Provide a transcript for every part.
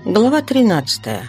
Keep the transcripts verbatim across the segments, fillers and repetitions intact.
Глава тринадцатая.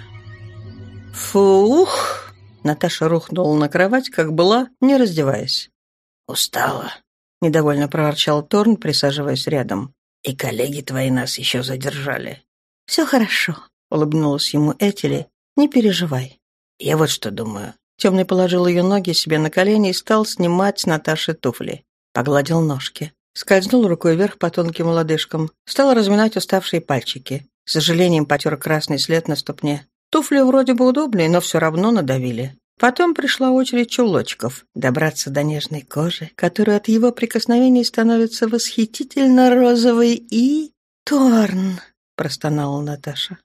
Фух! Наташа рухнула на кровать, как была, не раздеваясь. «Устала», — недовольно проворчал Торн, присаживаясь рядом. «И коллеги твои нас еще задержали». «Все хорошо», — улыбнулась ему Этели. «Не переживай». «Я вот что думаю». Темный положил ее ноги себе на колени и стал снимать с Наташи туфли. Погладил ножки. Скользнул рукой вверх по тонким лодыжкам. Стал разминать уставшие пальчики. С сожалением потер красный след на ступне. Туфли вроде бы удобные, но все равно надавили. Потом пришла очередь чулочков. Добраться до нежной кожи, которая от его прикосновений становится восхитительно розовой и... «Торн!» — простонала Наташа.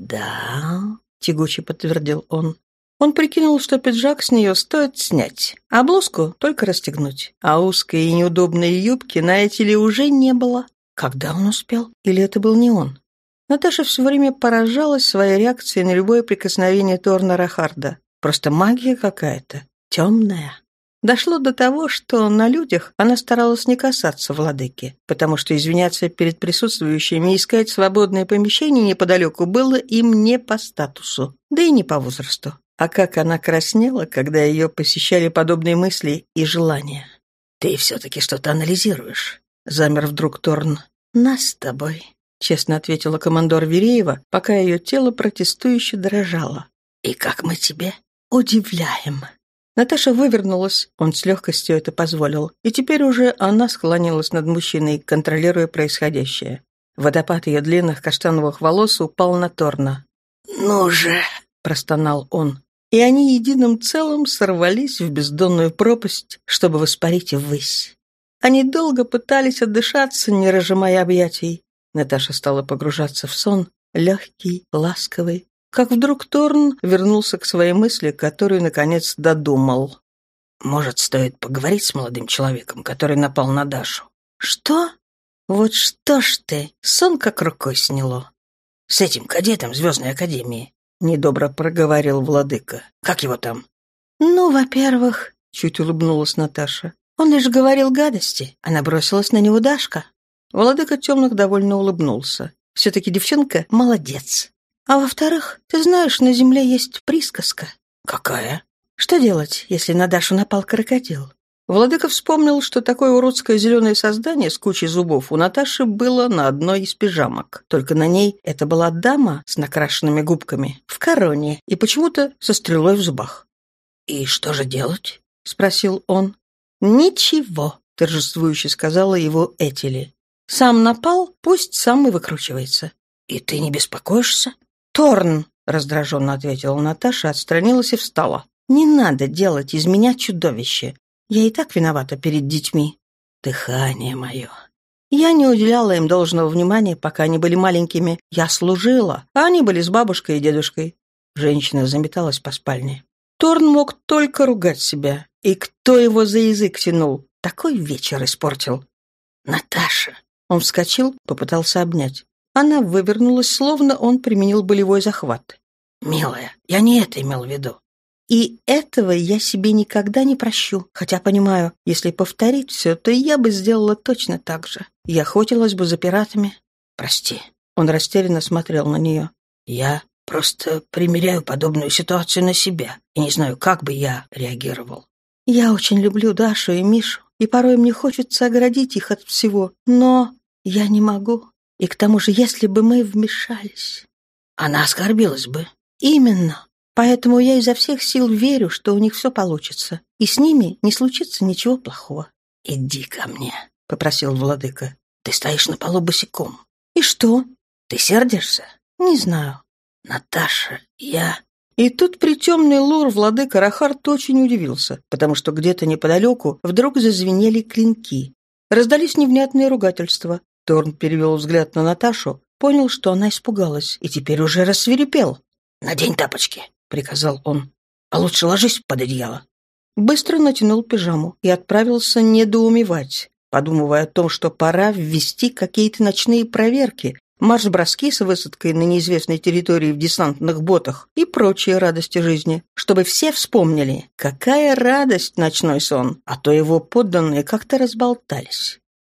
«Да?» — тягуче подтвердил он. Он прикинул, что пиджак с нее стоит снять, а блузку только расстегнуть. А узкой и неудобной юбки на Этели уже не было. Когда он успел? Или это был не он? Наташа все время поражалась своей реакцией на любое прикосновение Торна Рахарда. Просто магия какая-то. Темная. Дошло до того, что на людях она старалась не касаться владыки, потому что извиняться перед присутствующими и искать свободное помещение неподалеку было им не по статусу, да и не по возрасту. А как она краснела, когда ее посещали подобные мысли и желания. «Ты все-таки что-то анализируешь», — замер вдруг Торн. «Нас с тобой», — честно ответила командор Вереева, пока ее тело протестующе дрожало. «И как мы тебе удивляем». Наташа вывернулась, он с легкостью это позволил, и теперь уже она склонилась над мужчиной, контролируя происходящее. Водопад ее длинных каштановых волос упал на Торна. «Ну же!» — простонал он. И они единым целым сорвались в бездонную пропасть, чтобы воспарить ввысь. Они долго пытались отдышаться, не разжимая объятий. Наташа стала погружаться в сон, легкий, ласковый, как вдруг Торн вернулся к своей мысли, которую, наконец, додумал. «Может, стоит поговорить с молодым человеком, который напал на Дашу?» «Что? Вот что ж ты, сон как рукой сняло». «С этим кадетом Звездной Академии», — недобро проговорил владыка. «Как его там?» «Ну, во-первых», — чуть улыбнулась Наташа, — «он лишь говорил гадости, а набросилась на него Дашка». Владыка темных довольно улыбнулся. «Все-таки девчонка молодец. А во-вторых, ты знаешь, на земле есть присказка». «Какая?» «Что делать, если на Дашу напал крокодил?» Владыка вспомнил, что такое уродское зеленое создание с кучей зубов у Наташи было на одной из пижамок. Только на ней это была дама с накрашенными губками, в короне и почему-то со стрелой в зубах. «И что же делать?» — спросил он. «Ничего», — торжествующе сказала его Этели. «Сам напал, пусть сам и выкручивается». «И ты не беспокоишься?» «Торн», — раздраженно ответила Наташа, отстранилась и встала. «Не надо делать из меня чудовище. Я и так виновата перед детьми». «Дыхание мое». Я не уделяла им должного внимания, пока они были маленькими. Я служила, а они были с бабушкой и дедушкой. Женщина заметалась по спальне. Торн мог только ругать себя. И кто его за язык тянул? Такой вечер испортил. «Наташа!» Он вскочил, попытался обнять. Она вывернулась, словно он применил болевой захват. «Милая, я не это имел в виду». И этого я себе никогда не прощу, хотя понимаю, если повторить все, то я бы сделала точно так же. Я охотилась бы за пиратами. «Прости». Он растерянно смотрел на нее. «Я просто примеряю подобную ситуацию на себя и не знаю, как бы я реагировал». Я очень люблю Дашу и Мишу, и порой мне хочется оградить их от всего, но я не могу. И к тому же, если бы мы вмешались... Она оскорбилась бы. Именно. Поэтому я изо всех сил верю, что у них все получится, и с ними не случится ничего плохого. «Иди ко мне», — попросил владыка. «Ты стоишь на полу босиком». «И что?» «Ты сердишься?» «Не знаю». «Наташа, я...» И тут притемный лор владыка Рахард очень удивился, потому что где-то неподалеку вдруг зазвенели клинки. Раздались невнятные ругательства. Торн перевел взгляд на Наташу, понял, что она испугалась, и теперь уже рассвирепел. «Надень тапочки», — приказал он. «А лучше ложись под одеяло». Быстро натянул пижаму и отправился недоумевать, подумывая о том, что пора ввести какие-то ночные проверки, марш-броски с высадкой на неизвестной территории в десантных ботах и прочие радости жизни, чтобы все вспомнили, какая радость ночной сон, а то его подданные как-то разболтались.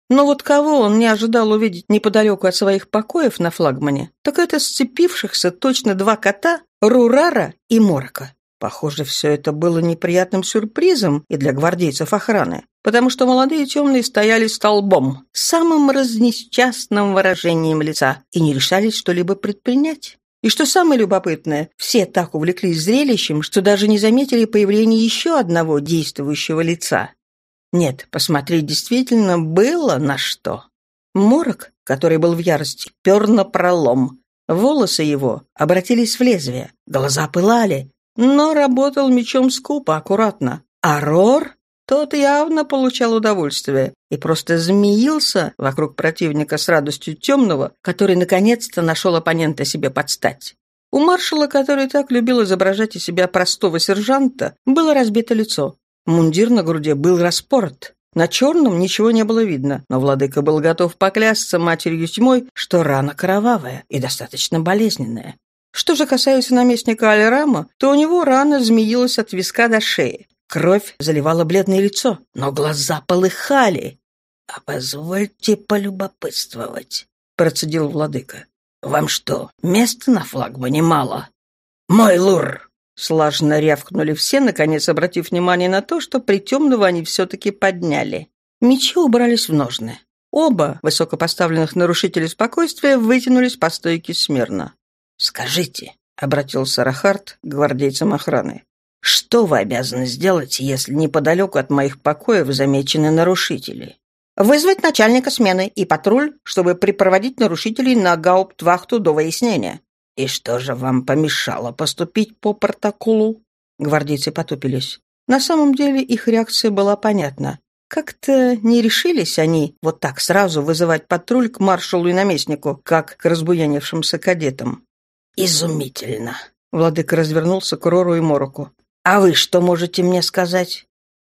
Но вот кого он не ожидал увидеть неподалеку от своих покоев на флагмане, так это сцепившихся точно два кота Рурара и Морока. Похоже, все это было неприятным сюрпризом и для гвардейцев охраны, потому что молодые темные стояли столбом, с самым разнесчастным выражением лица, и не решались что-либо предпринять. И что самое любопытное, все так увлеклись зрелищем, что даже не заметили появления еще одного действующего лица. Нет, посмотреть действительно было на что. Морок, который был в ярости, пер напролом. Волосы его обратились в лезвие, глаза пылали, но работал мечом скупо, аккуратно. А Рор, тот явно получал удовольствие и просто змеился вокруг противника с радостью темного, который наконец-то нашел оппонента себе подстать. У маршала, который так любил изображать из себя простого сержанта, было разбито лицо. Мундир на груди был распорот. На черном ничего не было видно, но владыка был готов поклясться матерью тьмой, что рана кровавая и достаточно болезненная. Что же касается наместника Аль-Рама, то у него рана змеилась от виска до шеи. Кровь заливала бледное лицо, но глаза полыхали. «А позвольте полюбопытствовать», — процедил владыка. «Вам что, места на флагмане мало?» «Мой лур!» Слаженно рявкнули все, наконец обратив внимание на то, что притемного они все-таки подняли. Мечи убрались в ножны. Оба высокопоставленных нарушителя спокойствия вытянулись по стойке смирно. «Скажите», — обратился Рахард к гвардейцам охраны, «что вы обязаны сделать, если неподалеку от моих покоев замечены нарушители?» «Вызвать начальника смены и патруль, чтобы припроводить нарушителей на гауптвахту до выяснения». «И что же вам помешало поступить по протоколу?» Гвардейцы потупились. На самом деле их реакция была понятна. Как-то не решились они вот так сразу вызывать патруль к маршалу и наместнику, как к разбуянившимся кадетам. «Изумительно!» Владыка развернулся к Рору и Мороку. «А вы что можете мне сказать?»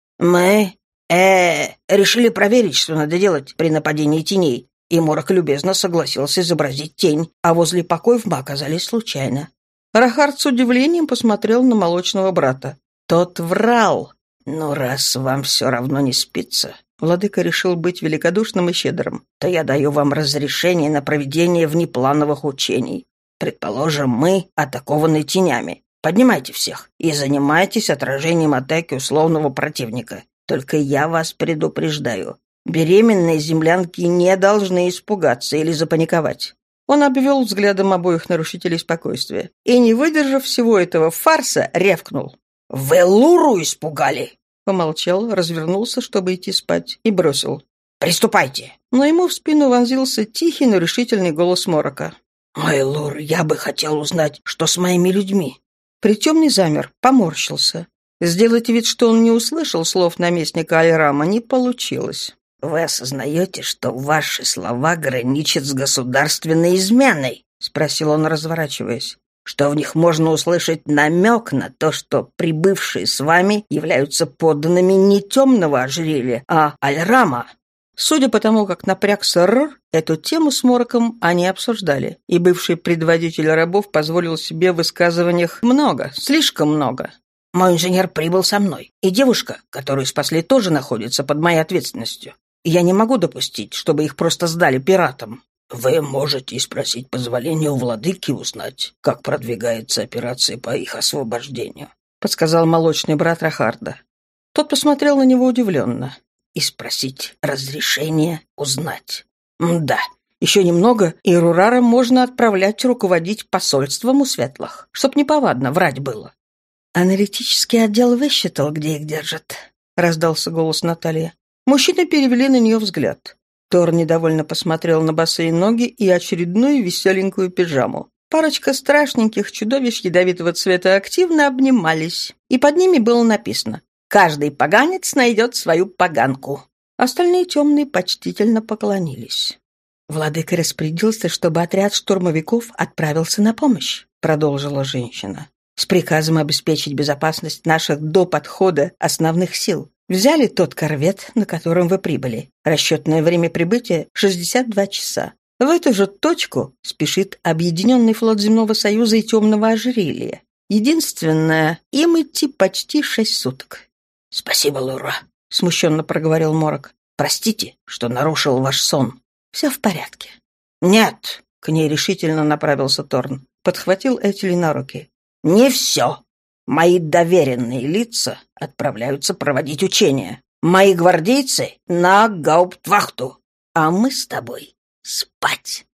«Мы, э, решили проверить, что надо делать при нападении теней. И Морок любезно согласился изобразить тень, а возле покоев мы оказались случайно». Рахард с удивлением посмотрел на молочного брата. Тот врал. «Ну, раз вам все равно не спится», — владыка решил быть великодушным и щедрым, «то я даю вам разрешение на проведение внеплановых учений. Предположим, мы атакованы тенями. Поднимайте всех и занимайтесь отражением атаки условного противника. Только я вас предупреждаю. Беременные землянки не должны испугаться или запаниковать». Он обвел взглядом обоих нарушителей спокойствия и, не выдержав всего этого фарса, рявкнул. «Вы Луру испугали!» Помолчал, развернулся, чтобы идти спать, и бросил. «Приступайте!» Но ему в спину вонзился тихий, но решительный голос Морока. «Мой Лур, я бы хотел узнать, что с моими людьми». Притемный замер, поморщился. Сделать вид, что он не услышал слов наместника Аль-Рама, не получилось. «Вы осознаете, что ваши слова граничат с государственной изменой?» — спросил он, разворачиваясь. «Что в них можно услышать намек на то, что прибывшие с вами являются подданными не темного ожерелья, а Аль-Рама?» Судя по тому, как напрягся Рор, эту тему с Мороком они обсуждали, и бывший предводитель рабов позволил себе в высказываниях много, слишком много. «Мой инженер прибыл со мной, и девушка, которую спасли, тоже находится под моей ответственностью. Я не могу допустить, чтобы их просто сдали пиратам». «Вы можете спросить позволения у владыки узнать, как продвигается операция по их освобождению», — подсказал молочный брат Рахарда. Тот посмотрел на него удивленно. «И спросить разрешение узнать. Да, еще немного, и Рурара можно отправлять руководить посольством у светлых, чтоб неповадно врать было». «Аналитический отдел высчитал, где их держат», — раздался голос Натальи. Мужчины перевели на нее взгляд. Тор недовольно посмотрел на босые ноги и очередную веселенькую пижаму. Парочка страшненьких чудовищ ядовитого цвета активно обнимались, и под ними было написано «Каждый поганец найдет свою поганку». Остальные темные почтительно поклонились. «Владыка распорядился, чтобы отряд штурмовиков отправился на помощь», — продолжила женщина, «с приказом обеспечить безопасность наших до подхода основных сил. Взяли тот корвет, на котором вы прибыли. Расчетное время прибытия — шестьдесят два часа. В эту же точку спешит Объединенный флот Земного Союза и Темного Ожерелья. Единственное, им идти почти шесть суток». «Спасибо, Лура», — смущенно проговорил Морок. Простите, что нарушил ваш сон». «Все в порядке». «Нет», — к ней решительно направился Торн. Подхватил Этели на руки. «Не все. Мои доверенные лица отправляются проводить учения. Мои гвардейцы на гауптвахту. А мы с тобой спать».